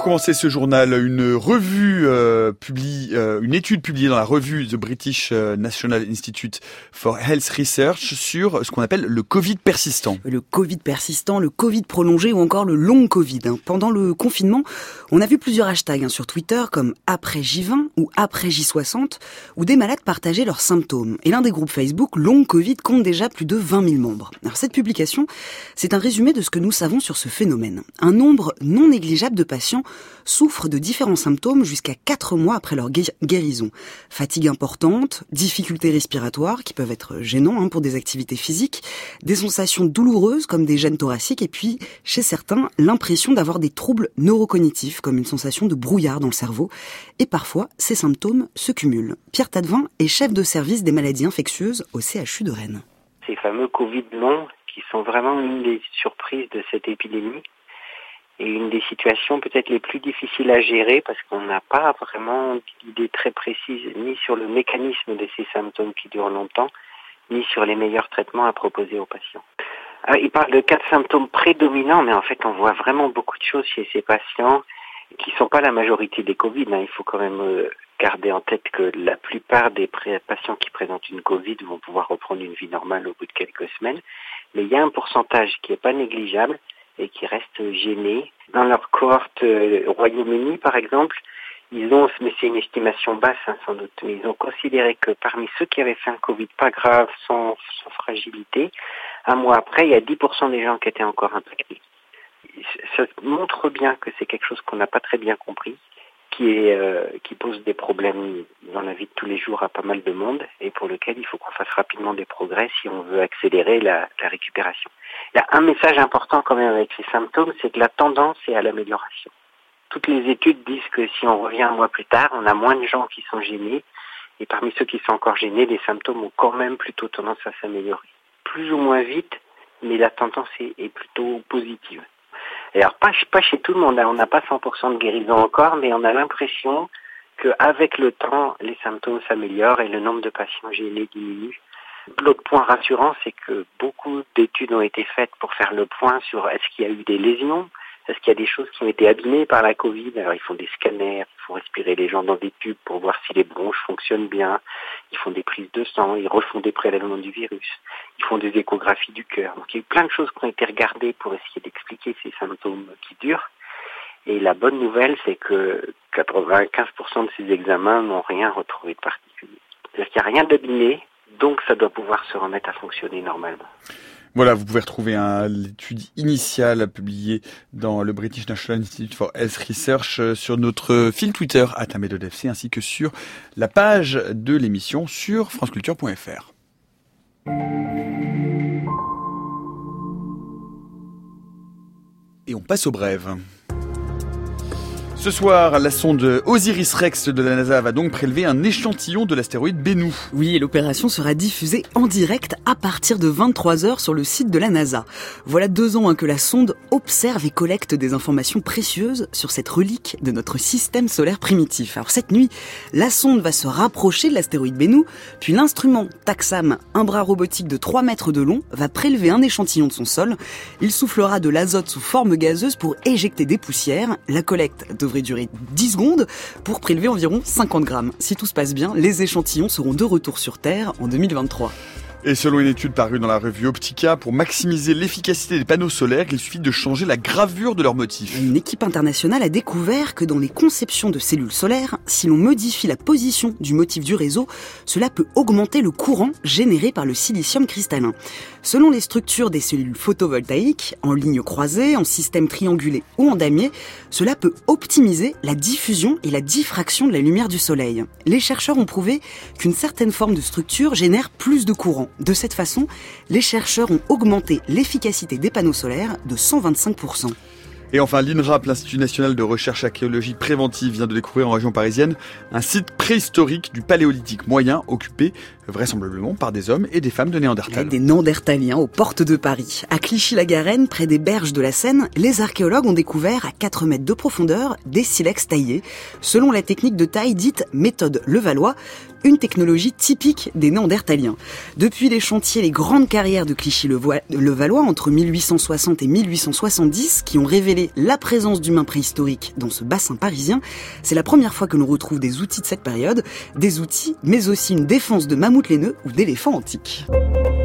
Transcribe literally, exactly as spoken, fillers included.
pour commencer ce journal, une revue euh, publie, euh, une étude publiée dans la revue The British National Institute for Health Research sur ce qu'on appelle le Covid persistant. Le Covid persistant, le Covid prolongé ou encore le long Covid. Pendant le confinement, on a vu plusieurs hashtags sur Twitter comme après J vingt ou après J soixante où des malades partageaient leurs symptômes. Et l'un des groupes Facebook, Long Covid, compte déjà plus de vingt mille membres. Alors cette publication, c'est un résumé de ce que nous savons sur ce phénomène. Un nombre non négligeable de patients souffrent de différents symptômes jusqu'à quatre mois après leur guérison. Fatigue importante, difficultés respiratoires qui peuvent être gênants hein, pour des activités physiques, des sensations douloureuses comme des gènes thoraciques et puis, chez certains, l'impression d'avoir des troubles neurocognitifs comme une sensation de brouillard dans le cerveau. Et parfois, ces symptômes se cumulent. Pierre Tadevin est chef de service des maladies infectieuses au C H U de Rennes. Ces fameux Covid longs qui sont vraiment une des surprises de cette épidémie. Et une des situations peut-être les plus difficiles à gérer parce qu'on n'a pas vraiment d'idée très précise ni sur le mécanisme de ces symptômes qui durent longtemps, ni sur les meilleurs traitements à proposer aux patients. Alors, il parle de quatre symptômes prédominants, mais en fait on voit vraiment beaucoup de choses chez ces patients qui ne sont pas la majorité des Covid. Hein. Il faut quand même garder en tête que la plupart des pré- patients qui présentent une Covid vont pouvoir reprendre une vie normale au bout de quelques semaines, mais il y a un pourcentage qui n'est pas négligeable et qui restent gênés. Dans leur cohorte euh, au Royaume-Uni, par exemple, ils ont, mais c'est une estimation basse hein, sans doute, mais ils ont considéré que parmi ceux qui avaient fait un Covid pas grave, sans, sans fragilité, un mois après, il y a dix pour cent des gens qui étaient encore impactés. Ça montre bien que c'est quelque chose qu'on n'a pas très bien compris, qui est euh, qui pose des problèmes dans la vie de tous les jours à pas mal de monde et pour lequel il faut qu'on fasse rapidement des progrès si on veut accélérer la, la récupération. Il y a un message important quand même avec ces symptômes, c'est que la tendance est à l'amélioration. Toutes les études disent que si on revient un mois plus tard, on a moins de gens qui sont gênés et parmi ceux qui sont encore gênés, les symptômes ont quand même plutôt tendance à s'améliorer. Plus ou moins vite, mais la tendance est, est plutôt positive. Et alors, pas, pas chez tout le monde, hein. On n'a pas cent pour cent de guérison encore, mais on a l'impression qu'avec le temps, les symptômes s'améliorent et le nombre de patients gênés diminue. L'autre point rassurant, c'est que beaucoup d'études ont été faites pour faire le point sur est-ce qu'il y a eu des lésions, est-ce qu'il y a des choses qui ont été abîmées par la Covid. Alors, ils font des scanners, ils font respirer les gens dans des tubes pour voir si les bronches fonctionnent bien. Ils font des prises de sang, ils refont des prélèvements du virus. Ils font des échographies du cœur. Donc, il y a eu plein de choses qui ont été regardées pour essayer d'expliquer ces symptômes qui durent. Et la bonne nouvelle, c'est que quatre-vingt-quinze pour cent de ces examens n'ont rien retrouvé de particulier. C'est-à-dire qu'il n'y a rien d'abîmé, donc ça doit pouvoir se remettre à fonctionner normalement. Voilà, vous pouvez retrouver un, l'étude initiale publiée dans le British National Institute for Health Research sur notre fil Twitter arobase amédode F C ainsi que sur la page de l'émission sur franceculture point f r. Et on passe aux brèves. Ce soir, la sonde Osiris-Rex de la NASA va donc prélever un échantillon de l'astéroïde Bennu. Oui, et l'opération sera diffusée en direct à partir de vingt-trois heures sur le site de la NASA. Voilà deux ans hein, que la sonde observe et collecte des informations précieuses sur cette relique de notre système solaire primitif. Alors cette nuit, la sonde va se rapprocher de l'astéroïde Bennu, puis l'instrument Taxam, un bras robotique de trois mètres de long, va prélever un échantillon de son sol. Il soufflera de l'azote sous forme gazeuse pour éjecter des poussières. La collecte devrait durer dix secondes pour prélever environ cinquante grammes. Si tout se passe bien, les échantillons seront de retour sur Terre en deux mille vingt-trois. Et selon une étude parue dans la revue Optica, pour maximiser l'efficacité des panneaux solaires, il suffit de changer la gravure de leur motif. Une équipe internationale a découvert que dans les conceptions de cellules solaires, si l'on modifie la position du motif du réseau, cela peut augmenter le courant généré par le silicium cristallin. Selon les structures des cellules photovoltaïques, en ligne croisée, en système triangulé ou en damier, cela peut optimiser la diffusion et la diffraction de la lumière du soleil. Les chercheurs ont prouvé qu'une certaine forme de structure génère plus de courant. De cette façon, les chercheurs ont augmenté l'efficacité des panneaux solaires de cent vingt-cinq pour cent. Et enfin, l'INRAP, l'Institut National de Recherche Archéologique Préventive, vient de découvrir en région parisienne un site préhistorique du Paléolithique moyen occupé vraisemblablement par des hommes et des femmes de Néandertal. Des Néandertaliens aux portes de Paris. À Clichy-la-Garenne, près des berges de la Seine, les archéologues ont découvert à quatre mètres de profondeur des silex taillés, selon la technique de taille dite méthode Levallois, une technologie typique des Néandertaliens. Depuis les chantiers, les grandes carrières de Clichy-le-Valois entre mille huit cent soixante et mille huit cent soixante-dix, qui ont révélé confirmer la présence d'humains préhistoriques dans ce bassin parisien. C'est la première fois que l'on retrouve des outils de cette période, des outils, mais aussi une défense de mammouths laineux ou d'éléphants antiques.